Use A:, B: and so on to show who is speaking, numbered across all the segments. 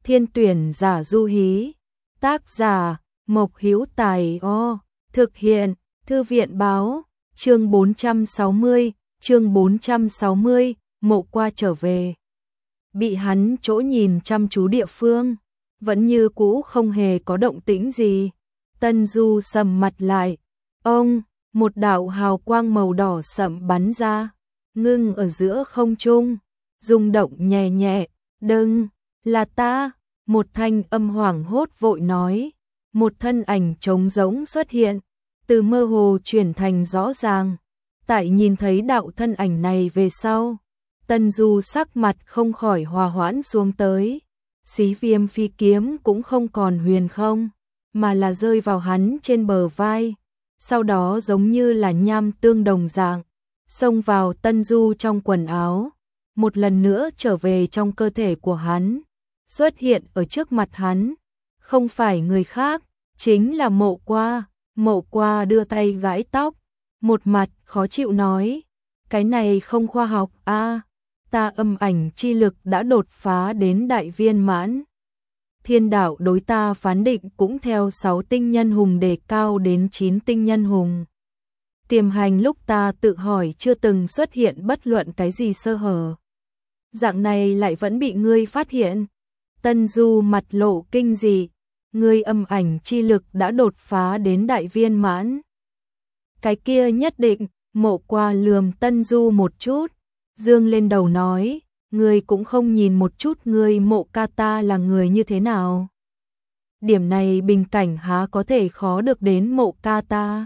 A: Thiên tuyển giả du hí. Tác giả Mộc Hữu Tài. Thực hiện Thư viện báo. Chương 460, Mộ Qua trở về. Bị hắn chỗ nhìn chăm chú địa phương, vẫn như cũ không hề có động tĩnh gì. Tân Du sầm mặt lại. Một đạo hào quang màu đỏ sậm bắn ra, ngưng ở giữa không trung, rung động nhẹ nhẹ. Đừng, là ta, một thanh âm hoảng hốt vội nói. Một thân ảnh trống rỗng xuất hiện, từ mơ hồ chuyển thành rõ ràng. Tại nhìn thấy đạo thân ảnh này về sau, Tân Du sắc mặt không khỏi hòa hoãn xuống tới. Xí Viêm phi kiếm cũng không còn huyền không, mà là rơi vào hắn trên bờ vai. Sau đó giống như là nham tương đồng dạng, xông vào Tân Du trong quần áo, một lần nữa trở về trong cơ thể của hắn, xuất hiện ở trước mặt hắn. Không phải người khác, chính là Mộ Qua. Mộ Qua đưa tay gãi tóc, một mặt khó chịu nói, cái này không khoa học a, ta âm ảnh chi lực đã đột phá đến đại viên mãn. Thiên đạo đối ta phán định cũng theo 6 tinh nhân hùng đề cao đến 9 tinh nhân hùng. Tiềm hành lúc ta tự hỏi chưa từng xuất hiện bất luận cái gì sơ hở. Dạng này lại vẫn bị ngươi phát hiện. Tân Du mặt lộ kinh dị, ngươi âm ảnh chi lực đã đột phá đến đại viên mãn. Cái kia nhất định. Mộ Qua lườm Tân Du một chút, dương lên đầu nói, ngươi cũng không nhìn một chút ngươi Mộ ca ta là người như thế nào. Điểm này bình cảnh há có thể khó được đến Mộ ca ta.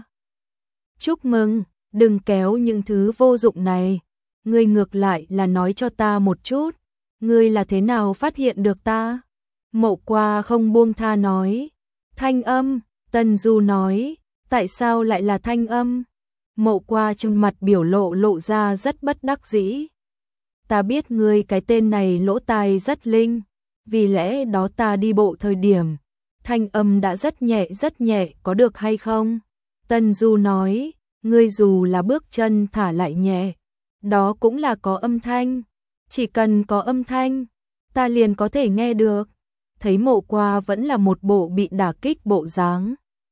A: Chúc mừng, đừng kéo những thứ vô dụng này, ngươi ngược lại là nói cho ta một chút, ngươi là thế nào phát hiện được ta. Mộ Qua không buông tha nói, thanh âm. Tân Du nói, tại sao lại là thanh âm? Mộ Qua trên mặt biểu lộ ra rất bất đắc dĩ. Ta biết ngươi cái tên này lỗ tai rất linh, vì lẽ đó ta đi bộ thời điểm, thanh âm đã rất nhẹ có được hay không? Tân Du nói, ngươi dù là bước chân thả lại nhẹ, đó cũng là có âm thanh, chỉ cần có âm thanh, ta liền có thể nghe được. Thấy Mộ Qua vẫn là một bộ bị đả kích bộ dáng,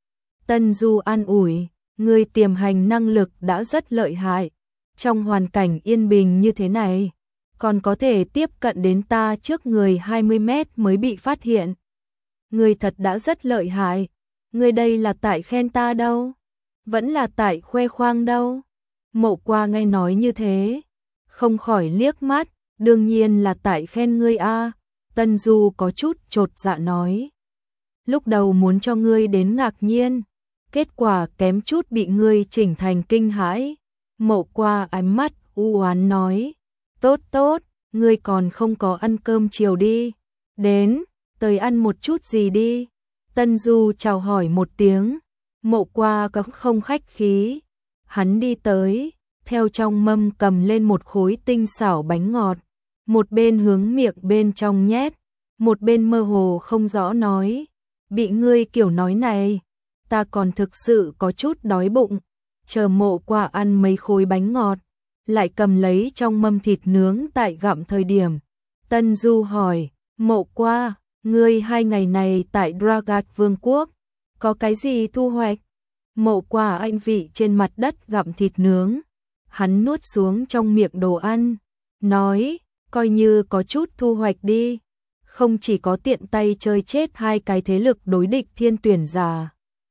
A: Tân Du an ủi, ngươi tiềm hành năng lực đã rất lợi hại, trong hoàn cảnh yên bình như thế này, còn có thể tiếp cận đến ta trước người 20 mét mới bị phát hiện. Ngươi thật đã rất lợi hại, ngươi đây là tại khen ta đâu, vẫn là tại khoe khoang đâu. Mộ Qua nghe nói như thế, không khỏi liếc mắt, đương nhiên là tại khen ngươi a. Tân Du có chút chột dạ nói, lúc đầu muốn cho ngươi đến ngạc nhiên, kết quả kém chút bị ngươi chỉnh thành kinh hãi. Mộ Qua ánh mắt u oán nói, tốt, ngươi còn không có ăn cơm chiều đi, đến, tới ăn một chút gì đi. Tân Du chào hỏi một tiếng, Mộ Qua cũng không khách khí, hắn đi tới, theo trong mâm cầm lên một khối tinh xảo bánh ngọt, một bên hướng miệng bên trong nhét, một bên mơ hồ không rõ nói, bị ngươi kiểu nói này, ta còn thực sự có chút đói bụng. Chờ Mộ Qua ăn mấy khối bánh ngọt, lại cầm lấy trong mâm thịt nướng tại gặm thời điểm. Tân Du hỏi, Mộ Qua, ngươi 2 ngày này tại Dragak Vương quốc, có cái gì thu hoạch? Mộ Qua anh vị trên mặt đất gặm thịt nướng, hắn nuốt xuống trong miệng đồ ăn, nói, coi như có chút thu hoạch đi, không chỉ có tiện tay chơi chết 2 cái thế lực đối địch thiên tuyển giả,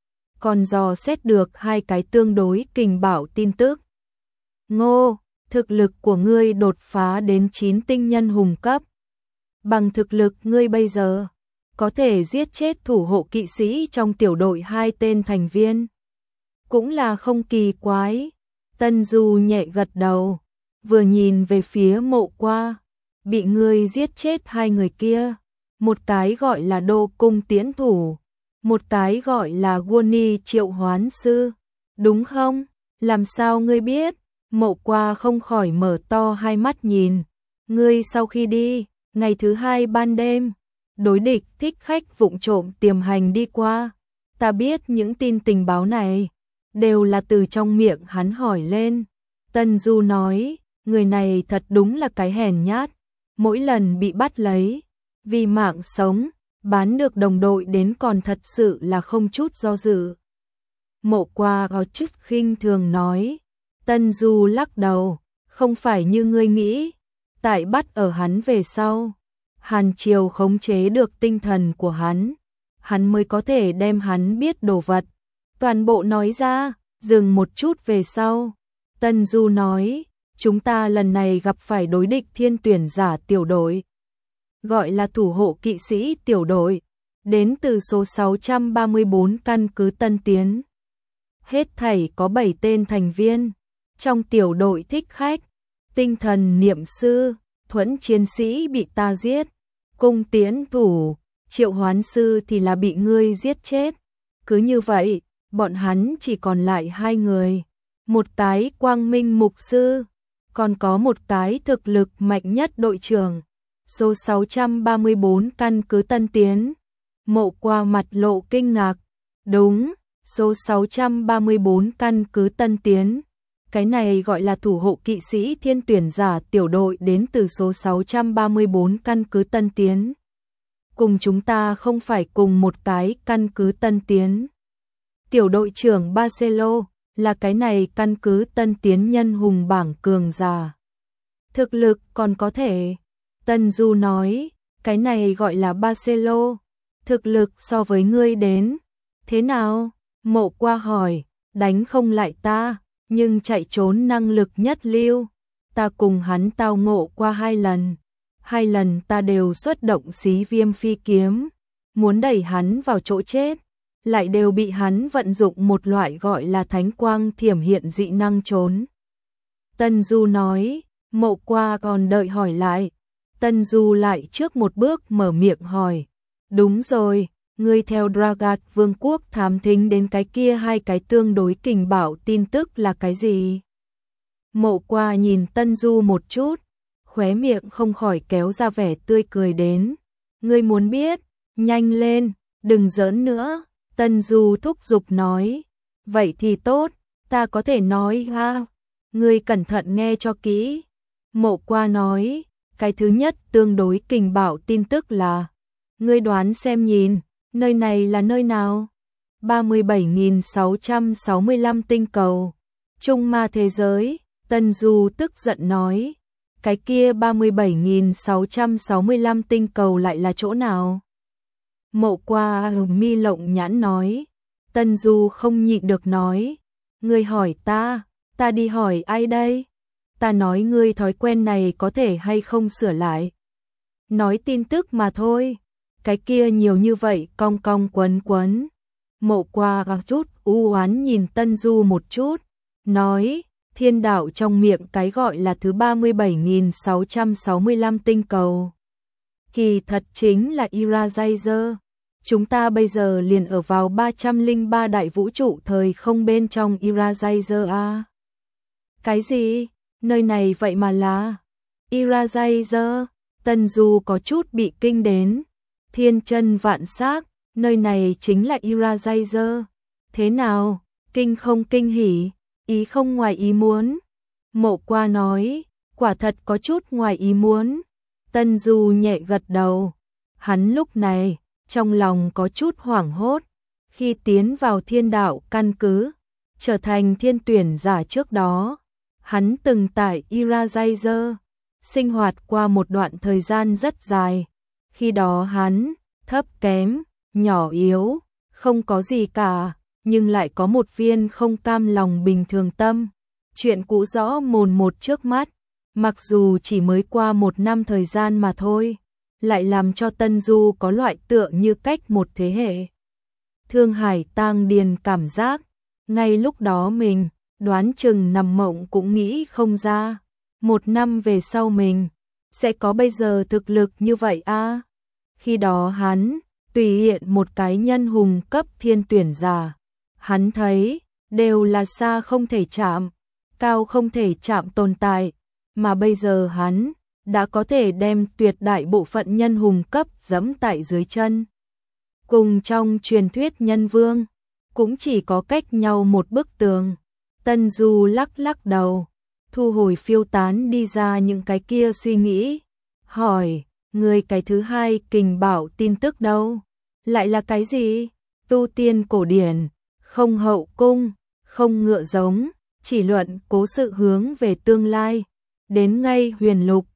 A: còn dò xét được 2 cái tương đối kình bảo tin tức. Ngô, thực lực của ngươi đột phá đến 9 tinh nhân hùng cấp. Bằng thực lực ngươi bây giờ, có thể giết chết thủ hộ kỵ sĩ trong tiểu đội 2 tên thành viên. Cũng là không kỳ quái. Tân Du nhẹ gật đầu, vừa nhìn về phía Mộ Qua, bị ngươi giết chết 2 người kia, một cái gọi là Đô Cung Tiễn Thủ, một cái gọi là Goni Triệu Hoán Sư, đúng không? Làm sao ngươi biết? Mộ Qua không khỏi mở to hai mắt nhìn, ngươi sau khi đi, ngày thứ 2 ban đêm, đối địch thích khách vụng trộm tiềm hành đi qua, ta biết những tin tình báo này đều là từ trong miệng hắn hỏi lên. Tân Du nói, người này thật đúng là cái hèn nhát, mỗi lần bị bắt lấy, vì mạng sống, bán được đồng đội đến còn thật sự là không chút do dự. Mộ Qua có chút khinh thường nói. Tân Du lắc đầu, không phải như ngươi nghĩ, tại bắt ở hắn về sau, Hàn Triều khống chế được tinh thần của hắn mới có thể đem hắn biết đồ vật, toàn bộ nói ra. Dừng một chút về sau, Tân Du nói, chúng ta lần này gặp phải đối địch thiên tuyển giả tiểu đội, gọi là thủ hộ kỵ sĩ tiểu đội, đến từ số 634 căn cứ Tân Tiến. Hết thảy có 7 tên thành viên, trong tiểu đội thích khách, tinh thần niệm sư, thuẫn chiến sĩ bị ta giết, cung tiễn thủ, triệu hoán sư thì là bị ngươi giết chết. Cứ như vậy, bọn hắn chỉ còn lại 2 người, một cái quang minh mục sư, còn có một cái thực lực mạnh nhất đội trưởng. Số 634 căn cứ Tân Tiến. Mộ Qua mặt lộ kinh ngạc. Đúng, số 634 căn cứ Tân Tiến. Cái này gọi là thủ hộ kỵ sĩ thiên tuyển giả tiểu đội đến từ số 634 căn cứ Tân Tiến. Cùng chúng ta không phải cùng một cái căn cứ Tân Tiến. Tiểu đội trưởng Barcelo là cái này căn cứ Tân Tiến nhân hùng bảng cường giả. Thực lực còn có thể. Tân Du nói, cái này gọi là Barcelo. Thực lực so với ngươi đến. Thế nào? Mộ Qua hỏi, đánh không lại ta, nhưng chạy trốn năng lực nhất lưu. Ta cùng hắn tao ngộ qua 2 lần. 2 lần ta đều xuất động xí viêm phi kiếm, muốn đẩy hắn vào chỗ chết, lại đều bị hắn vận dụng một loại gọi là thánh quang thiểm hiện dị năng trốn. Tân Du nói, Mộ Qua còn đợi hỏi lại. Tân Du lại trước một bước mở miệng hỏi, đúng rồi, ngươi theo Dragat Vương quốc thám thính đến cái kia 2 cái tương đối kình bảo tin tức là cái gì? Mộ Qua nhìn Tân Du một chút, khóe miệng không khỏi kéo ra vẻ tươi cười đến. Ngươi muốn biết, nhanh lên, đừng giỡn nữa. Tân Du thúc giục nói, vậy thì tốt, ta có thể nói ha. Ngươi cẩn thận nghe cho kỹ. Mộ Qua nói, cái thứ nhất tương đối kình bảo tin tức là, ngươi đoán xem nhìn, nơi này là nơi nào? 37.665 tinh cầu. Trung ma thế giới. Tân Du tức giận nói, cái kia 37.665 tinh cầu lại là chỗ nào? Mộ Qua mi lộng nhãn nói. Tân Du không nhịn được nói, ngươi hỏi ta đi hỏi ai đây? Ta nói ngươi thói quen này có thể hay không sửa lại. Nói tin tức mà thôi, cái kia nhiều như vậy cong cong quấn quấn. Mộ Qua gào chút u oán nhìn Tân Du một chút, nói, thiên đạo trong miệng cái gọi là thứ 37.665 tinh cầu. Kỳ thật chính là Irajazer. Chúng ta bây giờ liền ở vào 303 đại vũ trụ thời không bên trong Irajazer a. Cái gì? Nơi này vậy mà là Irajazer? Tân Du có chút bị kinh đến. Thiên chân vạn xác, nơi này chính là Irajazer. Thế nào? Kinh không kinh hỉ? Ý không ngoài ý muốn? Mộ Qua nói, quả thật có chút ngoài ý muốn. Tân Du nhẹ gật đầu. Hắn lúc này trong lòng có chút hoảng hốt. Khi tiến vào thiên đạo căn cứ, trở thành thiên tuyển giả trước đó, hắn từng tại Irajazer sinh hoạt qua một đoạn thời gian rất dài. Khi đó hắn thấp kém, nhỏ yếu, không có gì cả, nhưng lại có một viên không cam lòng bình thường tâm. Chuyện cũ rõ mồn một trước mắt, mặc dù chỉ mới qua 1 năm thời gian mà thôi, lại làm cho Tân Du có loại tựa như cách một thế hệ. Thương hải tang điền cảm giác, ngay lúc đó mình, đoán chừng nằm mộng cũng nghĩ không ra. 1 năm về sau mình, sẽ có bây giờ thực lực như vậy a. Khi đó hắn, tùy hiện một cái nhân hùng cấp thiên tuyển giả. Hắn thấy, đều là xa không thể chạm, cao không thể chạm tồn tại. Mà bây giờ hắn, đã có thể đem tuyệt đại bộ phận nhân hùng cấp giẫm tại dưới chân. Cùng trong truyền thuyết nhân vương, cũng chỉ có cách nhau một bức tường. Tân Du lắc lắc đầu, thu hồi phiêu tán đi ra những cái kia suy nghĩ. Hỏi, Người cái thứ hai kình bảo tin tức đâu? Lại là cái gì? Tu tiên cổ điển, không hậu cung, không ngựa giống, chỉ luận cố sự hướng về tương lai. Đến ngay huyền lục,